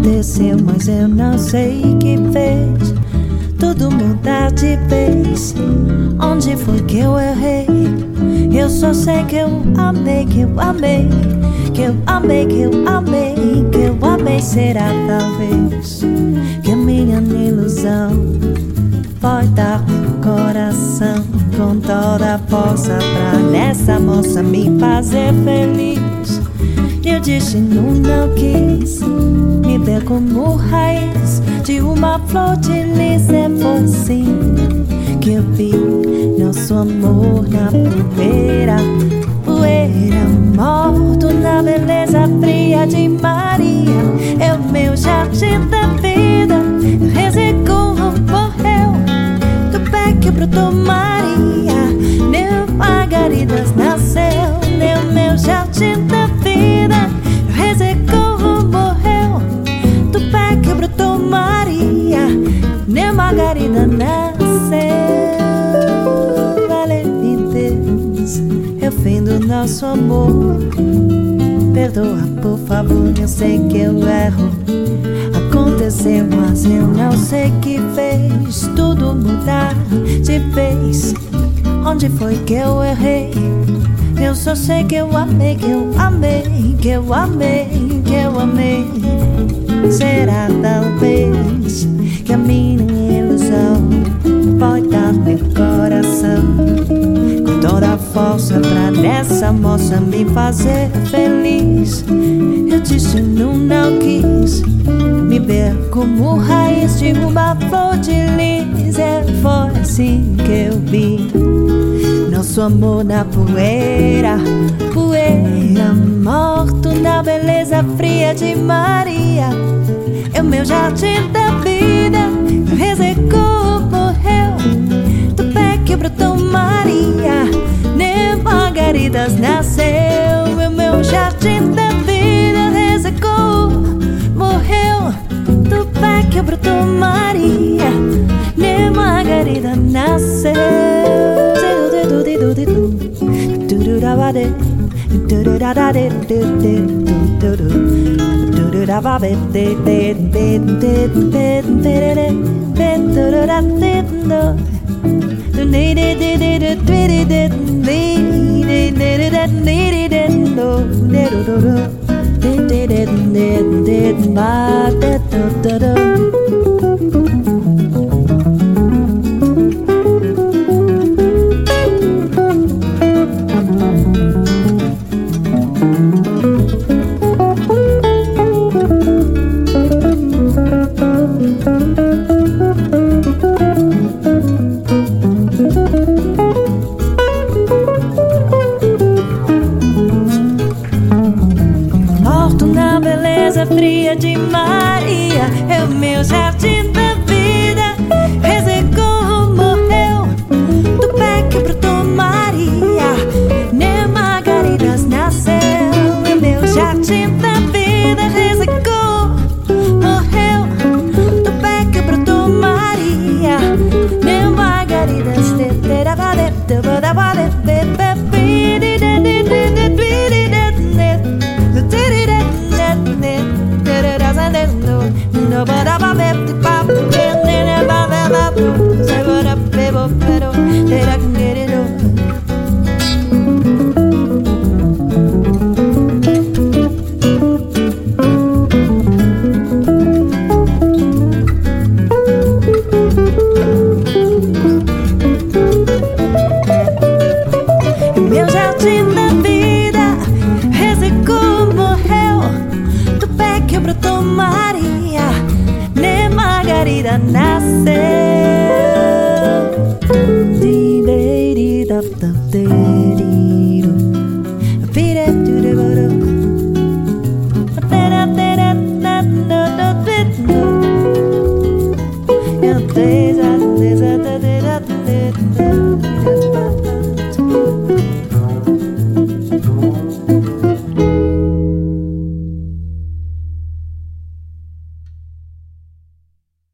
aconteceu, mas eu não sei o que fez tudo mudar de vez. Onde foi que eu errei? Eu só sei que eu amei, que eu amei, que eu amei, que eu amei, que eu amei. Será talvez que a minha ilusão foi dar meu coração com toda a força pra nessa moça me fazer feliz. E o destino não quis me ver como raiz de uma flor de lis. É foi assim que eu vi nosso amor na poeira, poeira morto na beleza fria de Maria. É o meu jardim da vida, resecou, morreu do pé que brotou Maria. Meu Margaridas nasceu, meu jardim da vida, resecou, morreu do pé que brotou Maria. Meu Margarida nasceu. Valeu, Deus, é o fim do nosso amor. Perdoa, por favor, eu sei que eu erro. Aconteceu, mas eu não sei que fez tudo mudar de vez. Onde foi que eu errei? Eu só sei que eu amei, que eu amei, que eu amei, que eu amei. Será talvez que a minha ilusão foi dar meu coração com toda a força pra nessa moça me fazer feliz. Eu disse não quis me ver como raiz de uma flor de lis. É, foi assim que eu vi nosso amor na poeira, poeira morto na beleza fria de Maria. É o meu jardim da vida, resecou, morreu do pé que brotou Maria. Nem Margaridas nasceu. É o meu jardim da vida, resecou, morreu do pé que brotou Maria. Nem Margarida nasceu. Morto na beleza fria de Maria. É o meu jardim da vida, resecou, morreu do pé que brotou Maria. Nem Margaridas nasceu. É o meu jardim da vida, resecou, morreu do pé que brotou Maria. Nem Margaridas meu jardim da vida, resecou, morreu do pé que brotou Maria. Nem Margarida nasceu. Meu Deus,